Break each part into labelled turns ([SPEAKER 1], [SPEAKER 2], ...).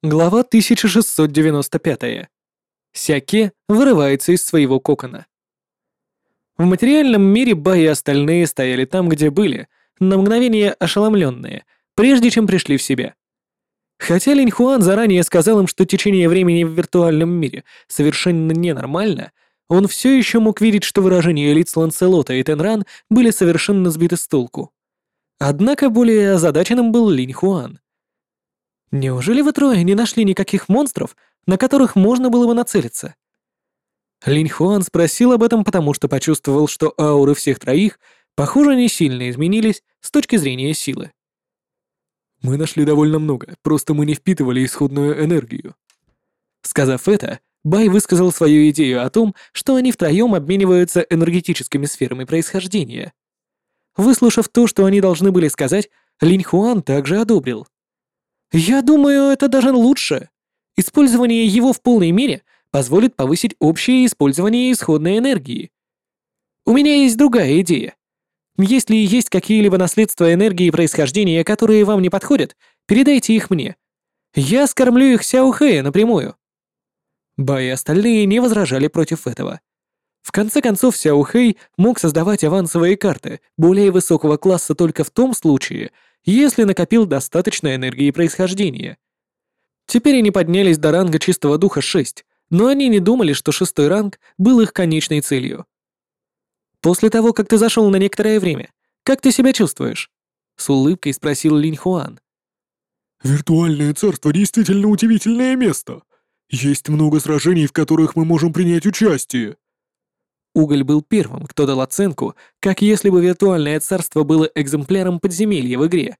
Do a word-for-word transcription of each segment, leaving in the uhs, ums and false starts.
[SPEAKER 1] Глава тысяча шестьсот девяносто пять. Сяке вырывается из своего кокона. В материальном мире Бай и остальные стояли там, где были, на мгновение ошеломленные, прежде чем пришли в себя. Хотя Линь Хуан заранее сказал им, что течение времени в виртуальном мире совершенно ненормально, он все еще мог видеть, что выражения лиц Ланселота и Тенран были совершенно сбиты с толку. Однако более озадаченным был Линь Хуан. «Неужели вы трое не нашли никаких монстров, на которых можно было бы нацелиться?» Линь Хуан спросил об этом, потому что почувствовал, что ауры всех троих, похоже, не сильно изменились с точки зрения силы.
[SPEAKER 2] «Мы нашли довольно много, просто мы не впитывали исходную энергию».
[SPEAKER 1] Сказав это, Бай высказал свою идею о том, что они втроем обмениваются энергетическими сферами происхождения. Выслушав то, что они должны были сказать, Линь Хуан также одобрил. «Я думаю, это даже лучше. Использование его в полной мере позволит повысить общее использование исходной энергии. У меня есть другая идея. Если есть какие-либо наследства энергии происхождения, которые вам не подходят, передайте их мне. Я скормлю их Сяо Хэя напрямую». Бай и остальные не возражали против этого. В конце концов, Сяо Хэй мог создавать авансовые карты более высокого класса только в том случае, если накопил достаточно энергии происхождения. Теперь они поднялись до ранга чистого духа шесть, но они не думали, что шестой ранг был их конечной целью. «После того, как ты зашел на некоторое время, как ты себя чувствуешь?» — с улыбкой спросил Линь Хуан.
[SPEAKER 2] «Виртуальное царство действительно удивительное место. Есть много сражений, в которых мы можем принять участие».
[SPEAKER 1] Уголь был первым, кто дал оценку, как если бы виртуальное царство было экземпляром подземелья в игре.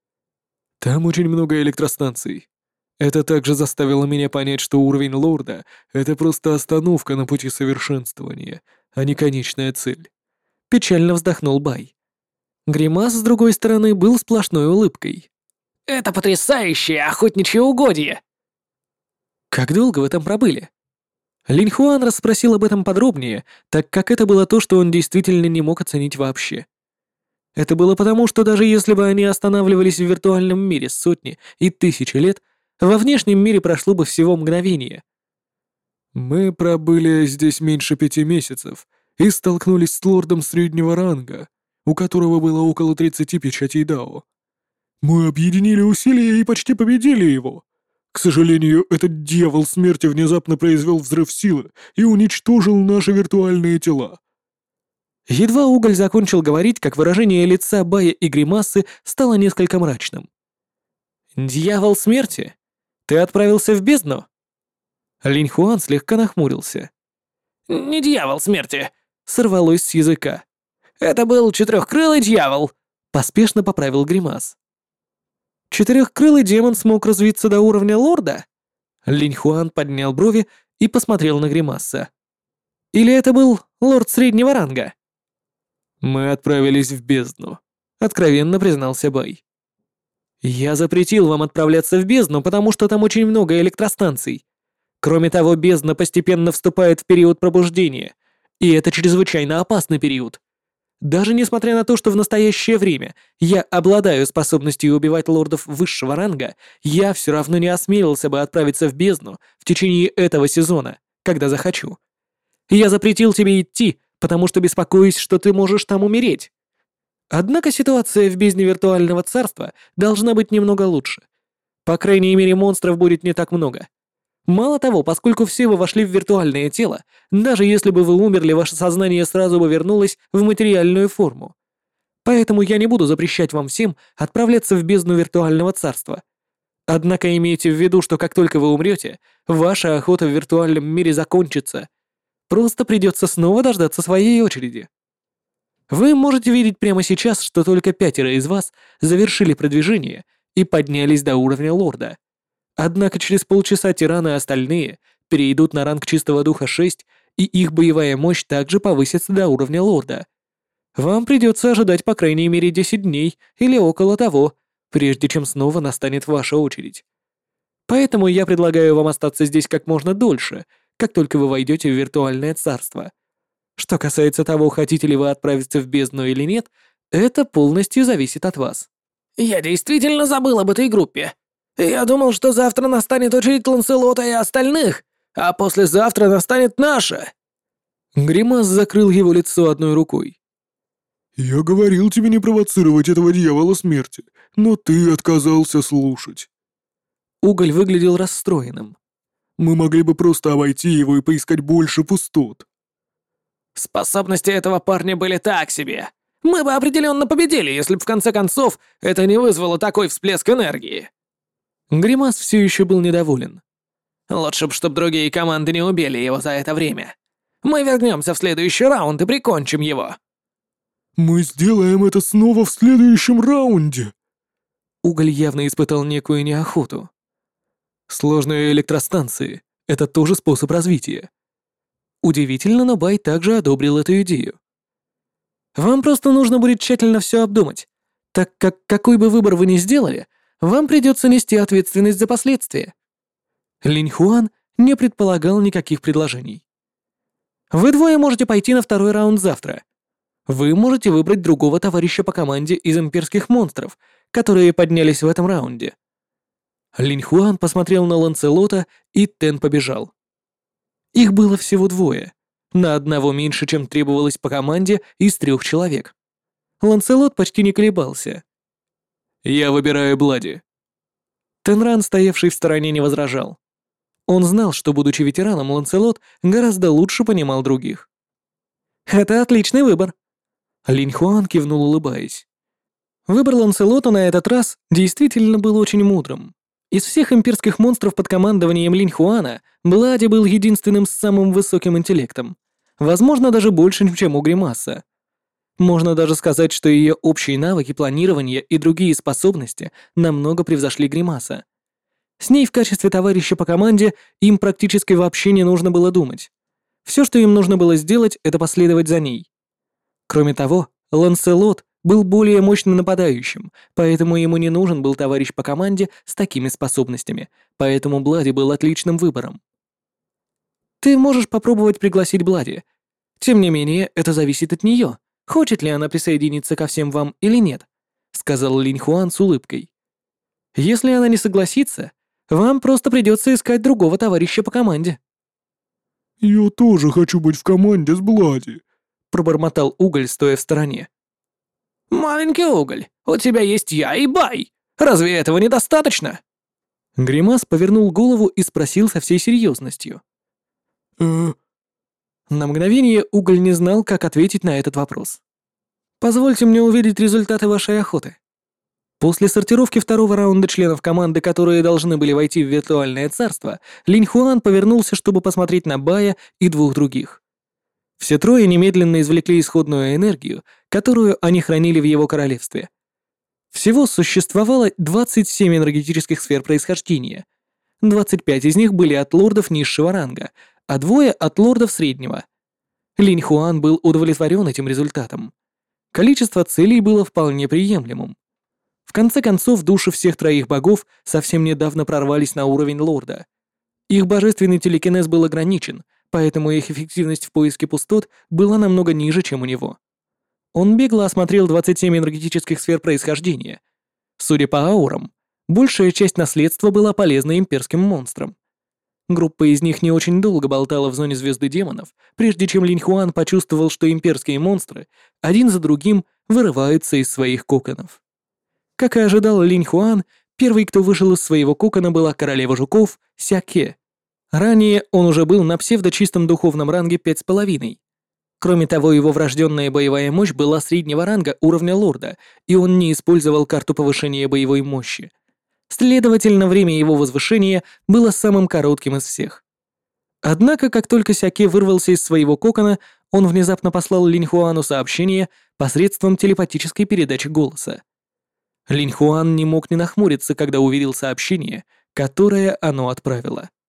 [SPEAKER 2] «Там очень много электростанций. Это также заставило меня понять, что уровень лорда — это просто остановка на пути совершенствования, а не конечная цель».
[SPEAKER 1] Печально вздохнул Бай. Гримас, с другой стороны, был сплошной улыбкой.
[SPEAKER 3] «Это потрясающее охотничье угодье!»
[SPEAKER 1] «Как долго вы там пробыли?» Линь Хуан расспросил об этом подробнее, так как это было то, что он действительно не мог оценить вообще. Это было потому, что даже если бы они останавливались в виртуальном мире сотни и тысячи лет, во внешнем мире прошло бы всего мгновение.
[SPEAKER 2] «Мы пробыли здесь меньше пяти месяцев и столкнулись с лордом среднего ранга, у которого было около тридцати печатей Дао. Мы объединили усилия и почти победили его. К сожалению, этот дьявол смерти внезапно произвел взрыв силы и уничтожил наши виртуальные тела».
[SPEAKER 1] Едва Уголь закончил говорить, как выражение лица Бая и Гримасы стало несколько мрачным. «Дьявол смерти? Ты отправился в бездну?» Линь Хуан слегка нахмурился.
[SPEAKER 3] «Не дьявол смерти»,
[SPEAKER 1] — сорвалось с языка.
[SPEAKER 3] «Это был четырехкрылый дьявол»,
[SPEAKER 1] — поспешно поправил Гримас. «Четырехкрылый демон смог развиться до уровня лорда?» Линь Хуан поднял брови и посмотрел на Гримаса. «Или это был лорд среднего ранга?»
[SPEAKER 2] «Мы отправились в бездну»,
[SPEAKER 1] — откровенно признался Бай. «Я запретил вам отправляться в бездну, потому что там очень много электростанций. Кроме того, бездна постепенно вступает в период пробуждения, и это чрезвычайно опасный период. Даже несмотря на то, что в настоящее время я обладаю способностью убивать лордов высшего ранга, я все равно не осмелился бы отправиться в бездну в течение этого сезона, когда захочу. Я запретил тебе идти, потому что беспокоюсь, что ты можешь там умереть. Однако ситуация в бездне виртуального царства должна быть немного лучше. По крайней мере, монстров будет не так много. Мало того, поскольку все вы вошли в виртуальное тело, даже если бы вы умерли, ваше сознание сразу бы вернулось в материальную форму. Поэтому я не буду запрещать вам всем отправляться в бездну виртуального царства. Однако имейте в виду, что как только вы умрете, ваша охота в виртуальном мире закончится. Просто придется снова дождаться своей очереди. Вы можете видеть прямо сейчас, что только пятеро из вас завершили продвижение и поднялись до уровня лорда. Однако через полчаса тираны и остальные перейдут на ранг чистого духа шесть, и их боевая мощь также повысится до уровня лорда. Вам придется ожидать по крайней мере десять дней или около того, прежде чем снова настанет ваша очередь. Поэтому я предлагаю вам остаться здесь как можно дольше, как только вы войдете в виртуальное царство. Что касается того, хотите ли вы отправиться в бездну или нет, это полностью зависит от вас.
[SPEAKER 3] «Я действительно забыл об этой группе». Я думал, что завтра настанет очередь Ланселота и остальных, а послезавтра настанет наша!»
[SPEAKER 1] Гримас закрыл его лицо одной рукой.
[SPEAKER 2] «Я говорил тебе не провоцировать этого дьявола смерти, но ты отказался слушать.
[SPEAKER 1] Уголь выглядел расстроенным.
[SPEAKER 2] Мы могли бы просто обойти его и поискать больше пустот».
[SPEAKER 3] «Способности этого парня были так себе. Мы бы определенно победили, если бы в конце концов это не вызвало такой всплеск энергии».
[SPEAKER 1] Гримас все еще был недоволен.
[SPEAKER 3] «Лучше бы, чтобы другие команды не убили его за это время. Мы вернемся в следующий раунд и прикончим его».
[SPEAKER 2] «Мы сделаем это снова в следующем раунде!»
[SPEAKER 1] Уголь явно испытал некую неохоту. Сложные электростанции — это тоже способ развития. Удивительно, но Бай также одобрил эту идею. Вам просто нужно будет тщательно все обдумать, так как какой бы выбор вы ни сделали, вам придется нести ответственность за последствия. Линь Хуан не предполагал никаких предложений. Вы двое можете пойти на второй раунд завтра. Вы можете выбрать другого товарища по команде из имперских монстров, которые поднялись в этом раунде. Линь Хуан посмотрел на Ланселота, и Тен побежал. Их было всего двое, на одного меньше, чем требовалось по команде из трех человек. Ланселот почти не колебался. «Я выбираю Блади». Тенран, стоявший в стороне, не возражал. Он знал, что, будучи ветераном, Ланселот гораздо лучше понимал других. «Это отличный выбор». Линь Хуан кивнул, улыбаясь. Выбор Ланселота на этот раз действительно был очень мудрым. Из всех имперских монстров под командованием Линь Хуана Блади был единственным с самым высоким интеллектом. Возможно, даже больше, чем у Гримаса. Можно даже сказать, что ее общие навыки планирования и другие способности намного превзошли Гримаса. С ней в качестве товарища по команде им практически вообще не нужно было думать. Все, что им нужно было сделать, это последовать за ней. Кроме того, Ланселот был более мощным нападающим, поэтому ему не нужен был товарищ по команде с такими способностями, поэтому Блади был отличным выбором. Ты можешь попробовать пригласить Блади. Тем не менее, это зависит от нее, хочет ли она присоединиться ко всем вам или нет, сказал Линь Хуан с улыбкой. Если она не согласится, вам просто придется искать другого товарища по команде.
[SPEAKER 2] «Я тоже хочу быть в команде с Блади», —
[SPEAKER 1] пробормотал Уголь, стоя в стороне.
[SPEAKER 3] «Маленький Уголь, у тебя есть я и Бай. Разве этого недостаточно?»
[SPEAKER 1] Гримас повернул голову и спросил со всей серьезностью.
[SPEAKER 2] «Э...»
[SPEAKER 1] На мгновение Уголь не знал, как ответить на этот вопрос. «Позвольте мне увидеть результаты вашей охоты». После сортировки второго раунда членов команды, которые должны были войти в виртуальное царство, Линь Хуан повернулся, чтобы посмотреть на Бая и двух других. Все трое немедленно извлекли исходную энергию, которую они хранили в его королевстве. Всего существовало двадцать семь энергетических сфер происхождения. двадцать пять из них были от лордов низшего ранга, а двое от лордов среднего. Линь Хуан был удовлетворен этим результатом. Количество целей было вполне приемлемым. В конце концов, души всех троих богов совсем недавно прорвались на уровень лорда. Их божественный телекинез был ограничен, поэтому их эффективность в поиске пустот была намного ниже, чем у него. Он бегло осмотрел двадцать семь энергетических сфер происхождения. Судя по аурам, большая часть наследства была полезна имперским монстрам. Группа из них не очень долго болтала в зоне звезды демонов, прежде чем Линь Хуан почувствовал, что имперские монстры один за другим вырываются из своих коконов. Как и ожидал Линь Хуан, первый, кто вышел из своего кокона, была королева жуков Сяке. Ранее он уже был на псевдочистом духовном ранге пять с половиной. Кроме того, его врожденная боевая мощь была среднего ранга уровня лорда, и он не использовал карту повышения боевой мощи. Следовательно, время его возвышения было самым коротким из всех. Однако, как только Сяке вырвался из своего кокона, он внезапно послал Линь Хуану сообщение посредством телепатической передачи голоса. Линь Хуан не мог не нахмуриться, когда увидел сообщение, которое оно отправило.